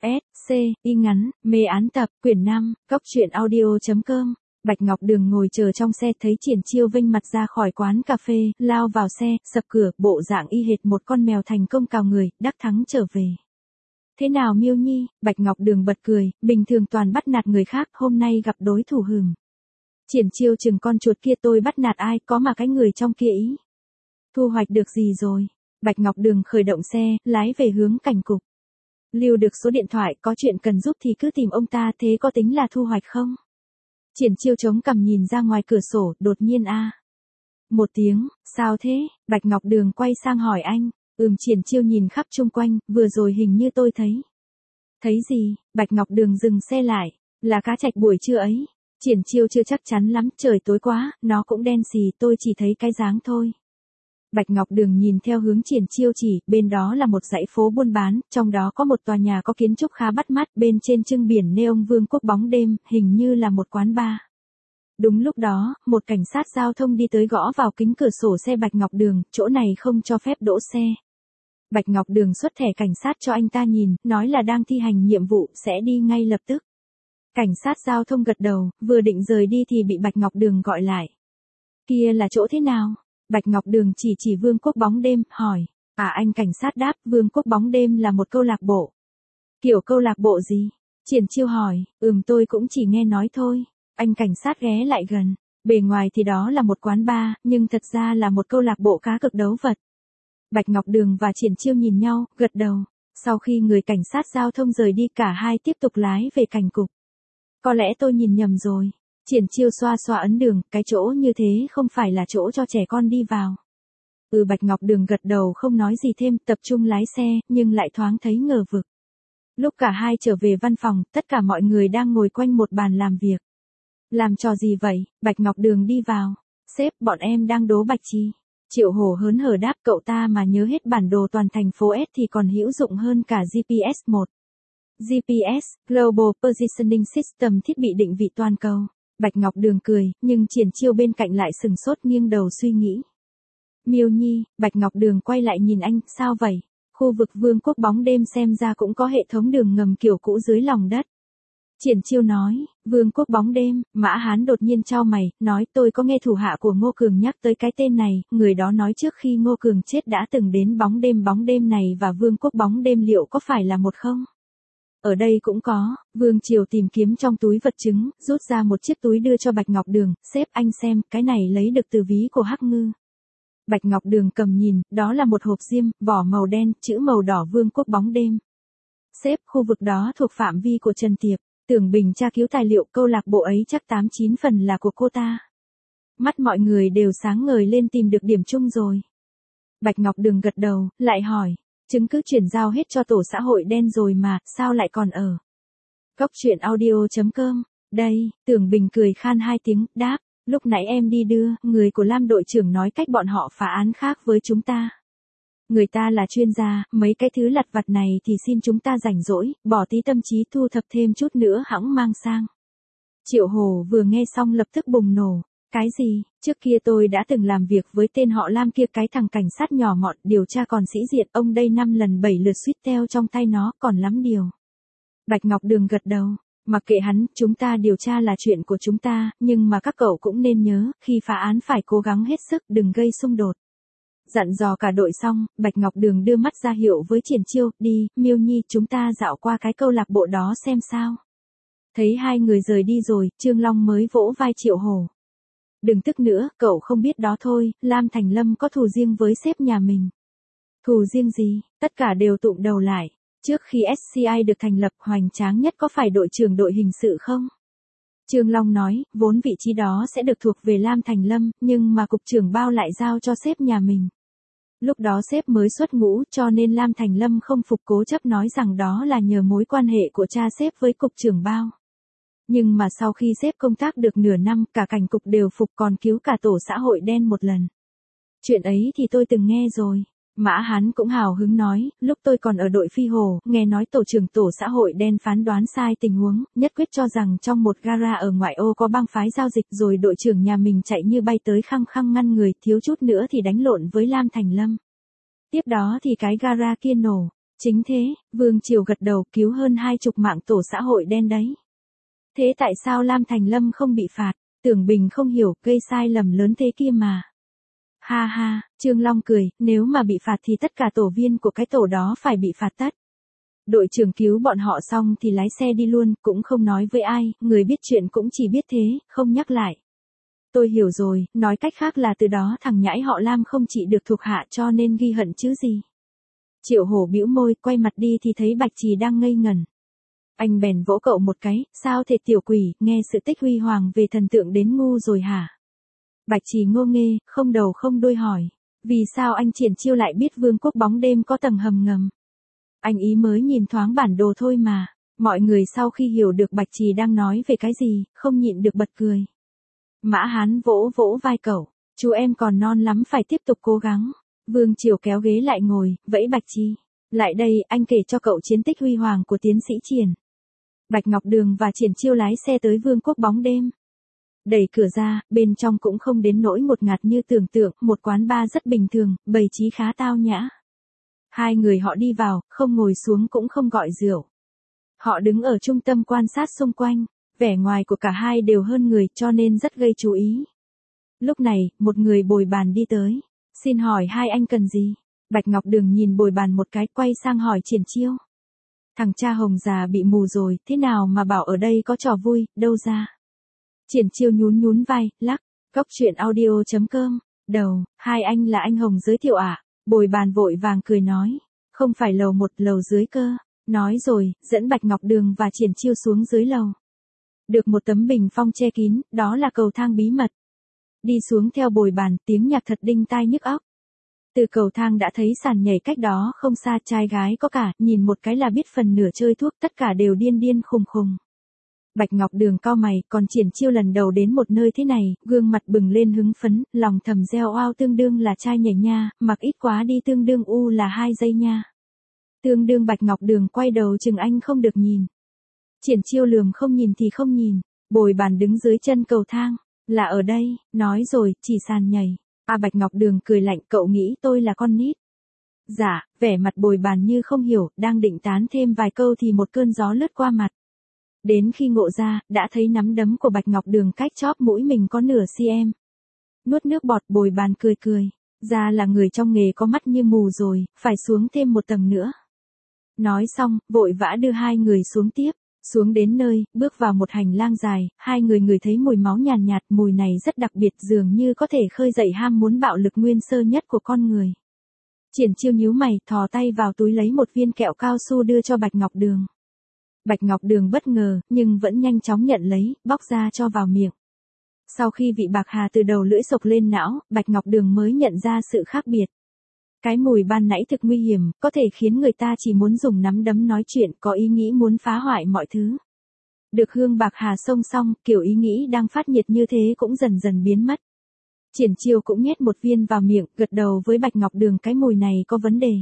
S, C, y ngắn, mê án tập, quyển 5, Cốc truyện audio.com. Bạch Ngọc Đường ngồi chờ trong xe thấy Triển Chiêu vênh mặt ra khỏi quán cà phê, lao vào xe, sập cửa, bộ dạng y hệt một con mèo thành công cào người, đắc thắng trở về. Thế nào Miêu Nhi? Bạch Ngọc Đường bật cười, bình thường toàn bắt nạt người khác, hôm nay gặp đối thủ hừm. Triển Chiêu chừng con chuột kia, tôi bắt nạt ai, có mà cái người trong kia ý. Thu hoạch được gì rồi? Bạch Ngọc Đường khởi động xe, lái về hướng cảnh cục. Lưu được số điện thoại, có chuyện cần giúp thì cứ tìm ông ta, thế có tính là thu hoạch không? Triển Chiêu chống cằm nhìn ra ngoài cửa sổ, đột nhiên một tiếng, sao thế? Bạch Ngọc Đường quay sang hỏi anh. Triển Chiêu nhìn khắp chung quanh, vừa rồi hình như tôi thấy. Thấy gì? Bạch Ngọc Đường dừng xe lại. Là cá trạch buổi trưa ấy. Triển Chiêu chưa chắc chắn lắm, trời tối quá, nó cũng đen xì, tôi chỉ thấy cái dáng thôi. Bạch Ngọc Đường nhìn theo hướng Triển Chiêu chỉ, bên đó là một dãy phố buôn bán, trong đó có một tòa nhà có kiến trúc khá bắt mắt, bên trên trưng biển neon Vương quốc bóng đêm, hình như là một quán bar. Đúng lúc đó, một cảnh sát giao thông đi tới gõ vào kính cửa sổ xe Bạch Ngọc Đường, chỗ này không cho phép đỗ xe. Bạch Ngọc Đường xuất thẻ cảnh sát cho anh ta nhìn, nói là đang thi hành nhiệm vụ, sẽ đi ngay lập tức. Cảnh sát giao thông gật đầu, vừa định rời đi thì bị Bạch Ngọc Đường gọi lại. Kia là chỗ thế nào? Bạch Ngọc Đường chỉ Vương quốc bóng đêm, hỏi. Anh cảnh sát đáp, Vương quốc bóng đêm là một câu lạc bộ. Kiểu câu lạc bộ gì? Triển Chiêu hỏi, tôi cũng chỉ nghe nói thôi. Anh cảnh sát ghé lại gần. Bề ngoài thì đó là một quán bar, nhưng thật ra là một câu lạc bộ cá cược đấu vật. Bạch Ngọc Đường và Triển Chiêu nhìn nhau, gật đầu. Sau khi người cảnh sát giao thông rời đi, cả hai tiếp tục lái về cảnh cục. Có lẽ tôi nhìn nhầm rồi. Triển Chiêu xoa xoa ấn đường, cái chỗ như thế không phải là chỗ cho trẻ con đi vào. Bạch Ngọc Đường gật đầu không nói gì thêm, tập trung lái xe, nhưng lại thoáng thấy ngờ vực. Lúc cả hai trở về văn phòng, tất cả mọi người đang ngồi quanh một bàn làm việc. Làm trò gì vậy? Bạch Ngọc Đường đi vào. Sếp, bọn em đang đố Bạch Chi. Triệu Hổ hớn hở đáp, cậu ta mà nhớ hết bản đồ toàn thành phố S thì còn hữu dụng hơn cả GPS-1. GPS, Global Positioning System, thiết bị định vị toàn cầu. Bạch Ngọc Đường cười, nhưng Triển Chiêu bên cạnh lại sừng sốt nghiêng đầu suy nghĩ. Miêu Nhi, Bạch Ngọc Đường quay lại nhìn anh, sao vậy? Khu vực Vương quốc bóng đêm xem ra cũng có hệ thống đường ngầm kiểu cũ dưới lòng đất. Triển Chiêu nói, Vương quốc bóng đêm, Mã Hán đột nhiên chau mày, nói tôi có nghe thủ hạ của Ngô Cường nhắc tới cái tên này, người đó nói trước khi Ngô Cường chết đã từng đến bóng đêm này và Vương quốc bóng đêm liệu có phải là một không? Ở đây cũng có. Vương Triều tìm kiếm trong túi vật chứng, rút ra một chiếc túi đưa cho Bạch Ngọc Đường, sếp anh xem, cái này lấy được từ ví của Hắc Ngư. Bạch Ngọc Đường cầm nhìn, đó là một hộp diêm, vỏ màu đen, chữ màu đỏ Vương quốc bóng đêm. Sếp, khu vực đó thuộc phạm vi của Trần Tiệp, Tưởng Bình tra cứu tài liệu, câu lạc bộ ấy chắc 8-9 phần là của cô ta. Mắt mọi người đều sáng ngời lên, tìm được điểm chung rồi. Bạch Ngọc Đường gật đầu, lại hỏi. Chứng cứ chuyển giao hết cho tổ xã hội đen rồi mà, sao lại còn ở? Cốc truyện audio.com. Đây, Tưởng Bình cười khan hai tiếng, đáp, lúc nãy em đi đưa, người của Lam đội trưởng nói cách bọn họ phá án khác với chúng ta. Người ta là chuyên gia, mấy cái thứ lặt vặt này thì xin chúng ta rảnh rỗi, bỏ tí tâm trí thu thập thêm chút nữa hẵng mang sang. Triệu Hồ vừa nghe xong lập tức bùng nổ. Cái gì? Trước kia tôi đã từng làm việc với tên họ Lam kia, cái thằng cảnh sát nhỏ mọn, điều tra còn sĩ diện, ông đây 5 lần 7 lượt suýt teo trong tay nó, còn lắm điều. Bạch Ngọc Đường gật đầu. Mặc kệ hắn, chúng ta điều tra là chuyện của chúng ta, nhưng mà các cậu cũng nên nhớ, khi phá án phải cố gắng hết sức, đừng gây xung đột. Dặn dò cả đội xong, Bạch Ngọc Đường đưa mắt ra hiệu với Triển Chiêu, đi, Miêu Nhi, chúng ta dạo qua cái câu lạc bộ đó xem sao. Thấy hai người rời đi rồi, Trương Long mới vỗ vai Triệu Hổ. Đừng tức nữa, cậu không biết đó thôi, Lam Thành Lâm có thù riêng với sếp nhà mình. Thù riêng gì? Tất cả đều tụm đầu lại. Trước khi SCI được thành lập, hoành tráng nhất có phải đội trưởng đội hình sự không? Trương Long nói, vốn vị trí đó sẽ được thuộc về Lam Thành Lâm, nhưng mà cục trưởng Bao lại giao cho sếp nhà mình. Lúc đó sếp mới xuất ngũ, cho nên Lam Thành Lâm không phục, cố chấp nói rằng đó là nhờ mối quan hệ của cha sếp với cục trưởng Bao. Nhưng mà sau khi sếp công tác được nửa năm, cả cảnh cục đều phục, còn cứu cả tổ xã hội đen một lần. Chuyện ấy thì tôi từng nghe rồi. Mã Hán cũng hào hứng nói, lúc tôi còn ở đội Phi Hồ, nghe nói tổ trưởng tổ xã hội đen phán đoán sai tình huống, nhất quyết cho rằng trong một gara ở ngoại ô có bang phái giao dịch, rồi đội trưởng nhà mình chạy như bay tới khăng khăng ngăn người, thiếu chút nữa thì đánh lộn với Lam Thành Lâm. Tiếp đó thì cái gara kia nổ. Chính thế, Vương Triều gật đầu, cứu hơn 20 mạng tổ xã hội đen đấy. Thế tại sao Lam Thành Lâm không bị phạt? Tưởng Bình không hiểu, gây sai lầm lớn thế kia mà. Ha ha, Trương Long cười, nếu mà bị phạt thì tất cả tổ viên của cái tổ đó phải bị phạt tất. Đội trưởng cứu bọn họ xong thì lái xe đi luôn, cũng không nói với ai, người biết chuyện cũng chỉ biết thế, không nhắc lại. Tôi hiểu rồi, nói cách khác là từ đó thằng nhãi họ Lam không chỉ được thuộc hạ cho nên ghi hận chứ gì. Triệu Hổ bĩu môi, quay mặt đi thì thấy Bạch Trì đang ngây ngẩn. Anh bèn vỗ cậu một cái, sao thế tiểu quỷ, nghe sự tích huy hoàng về thần tượng đến ngu rồi hả? Bạch Trì ngô nghê, không đầu không đuôi hỏi. Vì sao anh Triển Chiêu lại biết vương quốc bóng đêm có tầng hầm ngầm? Anh ý mới nhìn thoáng bản đồ thôi mà. Mọi người sau khi hiểu được Bạch Trì đang nói về cái gì, không nhịn được bật cười. Mã Hán vỗ vỗ vai cậu. Chú em còn non lắm phải tiếp tục cố gắng. Vương Triều kéo ghế lại ngồi, vẫy Bạch Trì. Lại đây, anh kể cho cậu chiến tích huy hoàng của tiến sĩ Triển. Bạch Ngọc Đường và Triển Chiêu lái xe tới vương quốc bóng đêm. Đẩy cửa ra, bên trong cũng không đến nỗi ngột ngạt như tưởng tượng, một quán bar rất bình thường, bày trí khá tao nhã. Hai người họ đi vào, không ngồi xuống cũng không gọi rượu. Họ đứng ở trung tâm quan sát xung quanh, vẻ ngoài của cả hai đều hơn người cho nên rất gây chú ý. Lúc này, một người bồi bàn đi tới. Xin hỏi hai anh cần gì? Bạch Ngọc Đường nhìn bồi bàn một cái, quay sang hỏi Triển Chiêu. Thằng cha Hồng già bị mù rồi, thế nào mà bảo ở đây có trò vui, đâu ra? Triển Chiêu nhún nhún vai, lắc, Cóc Truyện Audio.com, đầu, hai anh là anh Hồng giới thiệu à? Bồi bàn vội vàng cười nói, không phải lầu một, lầu dưới cơ. Nói rồi, dẫn Bạch Ngọc Đường và Triển Chiêu xuống dưới lầu. Được một tấm bình phong che kín, đó là cầu thang bí mật. Đi xuống theo bồi bàn, tiếng nhạc thật đinh tai nhức óc. Từ cầu thang đã thấy sàn nhảy cách đó không xa, trai gái có cả, nhìn một cái là biết phần nửa chơi thuốc, tất cả đều điên điên khùng khùng. Bạch Ngọc Đường cau mày, còn Triển Chiêu lần đầu đến một nơi thế này, gương mặt bừng lên hứng phấn, lòng thầm reo oao, tương đương là trai nhảy nha, mặc ít quá đi, tương đương u là 2 giây nha. Tương đương Bạch Ngọc Đường quay đầu chừng anh không được nhìn. Triển Chiêu lườm không nhìn thì không nhìn, bồi bàn đứng dưới chân cầu thang, là ở đây, nói rồi, chỉ sàn nhảy. Bạch Ngọc Đường cười lạnh, cậu nghĩ tôi là con nít. Dạ, vẻ mặt bồi bàn như không hiểu, đang định tán thêm vài câu thì một cơn gió lướt qua mặt. Đến khi ngộ ra, đã thấy nắm đấm của Bạch Ngọc Đường cách chóp mũi mình có nửa cm. Nuốt nước bọt, bồi bàn cười cười. Ra là người trong nghề có mắt như mù rồi, phải xuống thêm một tầng nữa. Nói xong, vội vã đưa hai người xuống tiếp. Xuống đến nơi, bước vào một hành lang dài, hai người ngửi thấy mùi máu nhàn nhạt, mùi này rất đặc biệt, dường như có thể khơi dậy ham muốn bạo lực nguyên sơ nhất của con người. Triển Chiêu nhíu mày, thò tay vào túi lấy một viên kẹo cao su đưa cho Bạch Ngọc Đường. Bạch Ngọc Đường bất ngờ, nhưng vẫn nhanh chóng nhận lấy, bóc ra cho vào miệng. Sau khi vị bạc hà từ đầu lưỡi sộc lên não, Bạch Ngọc Đường mới nhận ra sự khác biệt. Cái mùi ban nãy thực nguy hiểm, có thể khiến người ta chỉ muốn dùng nắm đấm nói chuyện, có ý nghĩ muốn phá hoại mọi thứ. Được hương bạc hà xông xong, kiểu ý nghĩ đang phát nhiệt như thế cũng dần dần biến mất. Triển Chiêu cũng nhét một viên vào miệng, gật đầu với Bạch Ngọc Đường, cái mùi này có vấn đề.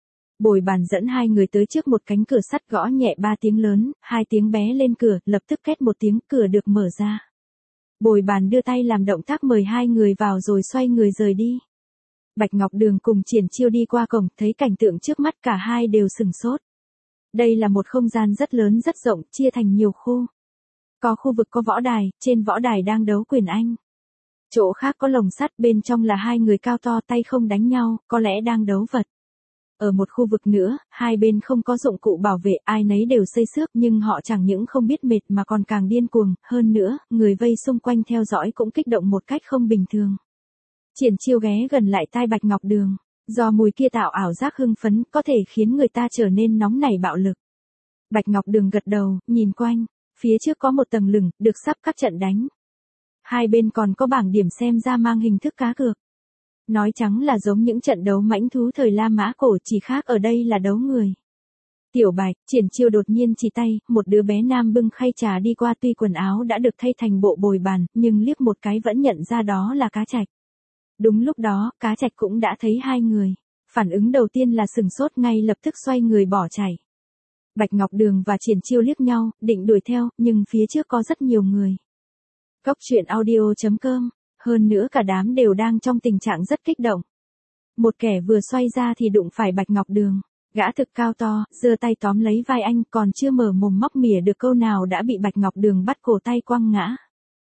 Bồi bàn dẫn hai người tới trước một cánh cửa sắt, gõ nhẹ 3 tiếng lớn, 2 tiếng bé lên cửa, lập tức két một tiếng, cửa được mở ra. Bồi bàn đưa tay làm động tác mời hai người vào rồi xoay người rời đi. Bạch Ngọc Đường cùng Triển Chiêu đi qua cổng, thấy cảnh tượng trước mắt cả hai đều sửng sốt. Đây là một không gian rất lớn rất rộng, chia thành nhiều khu. Có khu vực có võ đài, trên võ đài đang đấu quyền Anh. Chỗ khác có lồng sắt, bên trong là hai người cao to, tay không đánh nhau, có lẽ đang đấu vật. Ở một khu vực nữa, hai bên không có dụng cụ bảo vệ, ai nấy đều xây xước, nhưng họ chẳng những không biết mệt mà còn càng điên cuồng, hơn nữa, người vây xung quanh theo dõi cũng kích động một cách không bình thường. Triển Chiêu ghé gần lại tai Bạch Ngọc Đường, do mùi kia tạo ảo giác hưng phấn, có thể khiến người ta trở nên nóng nảy bạo lực. Bạch Ngọc Đường gật đầu, nhìn quanh, phía trước có một tầng lửng, được sắp các trận đánh. Hai bên còn có bảng điểm xem ra mang hình thức cá cược. Nói trắng là giống những trận đấu mãnh thú thời La Mã cổ, chỉ khác ở đây là đấu người. Tiểu Bạch, Triển Chiêu đột nhiên chỉ tay, một đứa bé nam bưng khay trà đi qua, tuy quần áo đã được thay thành bộ bồi bàn, nhưng liếc một cái vẫn nhận ra đó là Cá Trạch. Đúng lúc đó, Cá Trạch cũng đã thấy hai người. Phản ứng đầu tiên là sừng sốt, ngay lập tức xoay người bỏ chạy. Bạch Ngọc Đường và Triển Chiêu liếc nhau, định đuổi theo, nhưng phía trước có rất nhiều người. Cóc Truyện Audio.com, hơn nữa cả đám đều đang trong tình trạng rất kích động. Một kẻ vừa xoay ra thì đụng phải Bạch Ngọc Đường. Gã thực cao to, giơ tay tóm lấy vai anh, còn chưa mở mồm móc mỉa được câu nào đã bị Bạch Ngọc Đường bắt cổ tay quăng ngã.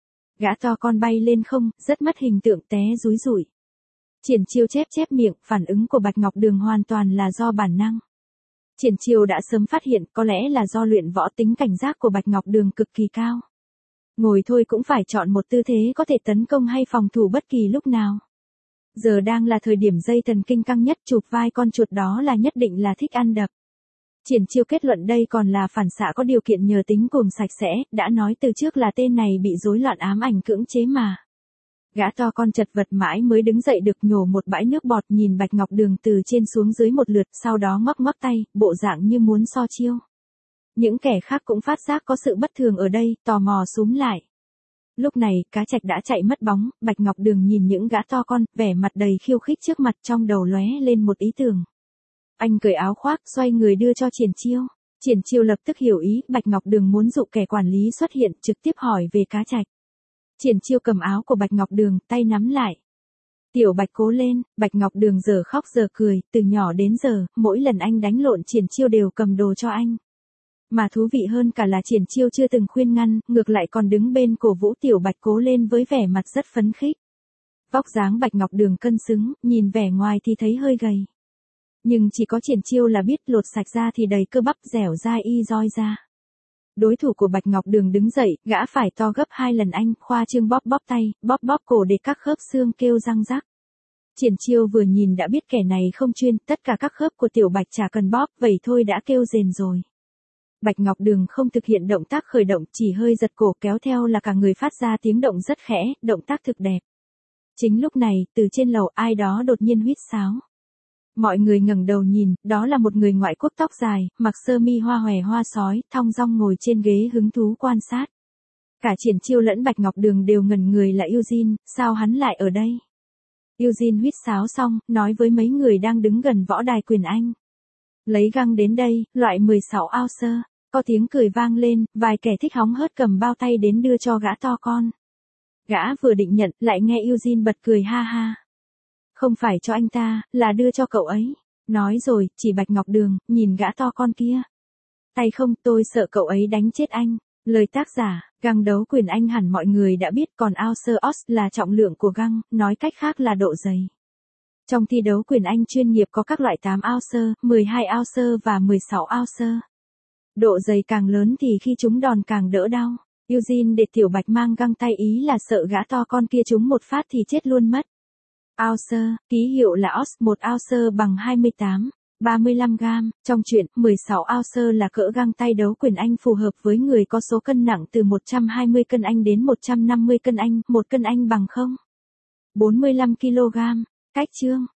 Gã to con bay lên không, rất mất hình tượng té rúi rủi. Triển Chiêu chép chép miệng, phản ứng của Bạch Ngọc Đường hoàn toàn là do bản năng. Triển Chiêu đã sớm phát hiện, có lẽ là do luyện võ tính cảnh giác của Bạch Ngọc Đường cực kỳ cao. Ngồi thôi cũng phải chọn một tư thế có thể tấn công hay phòng thủ bất kỳ lúc nào. Giờ đang là thời điểm dây thần kinh căng nhất, chụp vai con chuột đó là nhất định là thích ăn đập. Triển Chiêu kết luận đây còn là phản xạ có điều kiện nhờ tính cuồng sạch sẽ, đã nói từ trước là tên này bị rối loạn ám ảnh cưỡng chế mà. Gã to con chật vật mãi mới đứng dậy được, nhổ một bãi nước bọt, nhìn Bạch Ngọc Đường từ trên xuống dưới một lượt, sau đó ngoắc ngoắc tay, bộ dạng như muốn so chiêu. Những kẻ khác cũng phát giác có sự bất thường ở đây, tò mò xúm lại. Lúc này, cá trạch đã chạy mất bóng, Bạch Ngọc Đường nhìn những gã to con, vẻ mặt đầy khiêu khích trước mặt, trong đầu lóe lên một ý tưởng. Anh cởi áo khoác, xoay người đưa cho Triển Chiêu. Triển Chiêu lập tức hiểu ý, Bạch Ngọc Đường muốn dụ kẻ quản lý xuất hiện, trực tiếp hỏi về cá trạch. Triển Chiêu cầm áo của Bạch Ngọc Đường, tay nắm lại. Tiểu Bạch cố lên, Bạch Ngọc Đường giờ khóc giờ cười, từ nhỏ đến giờ, mỗi lần anh đánh lộn Triển Chiêu đều cầm đồ cho anh. Mà thú vị hơn cả là Triển Chiêu chưa từng khuyên ngăn, ngược lại còn đứng bên cổ vũ Tiểu Bạch cố lên với vẻ mặt rất phấn khích. Vóc dáng Bạch Ngọc Đường cân xứng, nhìn vẻ ngoài thì thấy hơi gầy. Nhưng chỉ có Triển Chiêu là biết, lột sạch ra thì đầy cơ bắp, dẻo dai y roi ra. Đối thủ của Bạch Ngọc Đường đứng dậy, gã phải to gấp 2 lần anh, khoa trương bóp bóp tay, bóp bóp cổ để các khớp xương kêu răng rắc. Triển Chiêu vừa nhìn đã biết kẻ này không chuyên, tất cả các khớp của Tiểu Bạch chả cần bóp, vậy thôi đã kêu rền rồi. Bạch Ngọc Đường không thực hiện động tác khởi động, chỉ hơi giật cổ, kéo theo là cả người phát ra tiếng động rất khẽ, động tác thực đẹp. Chính lúc này, từ trên lầu ai đó đột nhiên huýt sáo. Mọi người ngẩng đầu nhìn, đó là một người ngoại quốc tóc dài, mặc sơ mi hoa hòe hoa sói, thong dong ngồi trên ghế hứng thú quan sát. Cả Triển Chiêu lẫn Bạch Ngọc Đường đều ngẩn người, là Eugene, sao hắn lại ở đây? Eugene huýt sáo xong, nói với mấy người đang đứng gần võ đài quyền Anh. Lấy găng đến đây, loại 16 ounce. Có tiếng cười vang lên, vài kẻ thích hóng hớt cầm bao tay đến đưa cho gã to con. Gã vừa định nhận, lại nghe Eugene bật cười ha ha. Không phải cho anh ta, là đưa cho cậu ấy. Nói rồi, chỉ Bạch Ngọc Đường, nhìn gã to con kia. Tay không, tôi sợ cậu ấy đánh chết anh. Lời tác giả, găng đấu quyền Anh hẳn mọi người đã biết, còn ounce là trọng lượng của găng, nói cách khác là độ dày. Trong thi đấu quyền Anh chuyên nghiệp có các loại 8 ounce, 12 ounce và 16 ounce. Độ dày càng lớn thì khi trúng đòn càng đỡ đau. Eugene để Tiểu Bạch mang găng tay ý là sợ gã to con kia trúng một phát thì chết luôn mất. Ounce, ký hiệu là oz, 1 ounce bằng 35 gram. Trong chuyện, 16 ounce là cỡ găng tay đấu quyền Anh phù hợp với người có số cân nặng từ 120 cân Anh đến 150 cân Anh, 1 cân Anh bằng 0,45 kg. Cách chương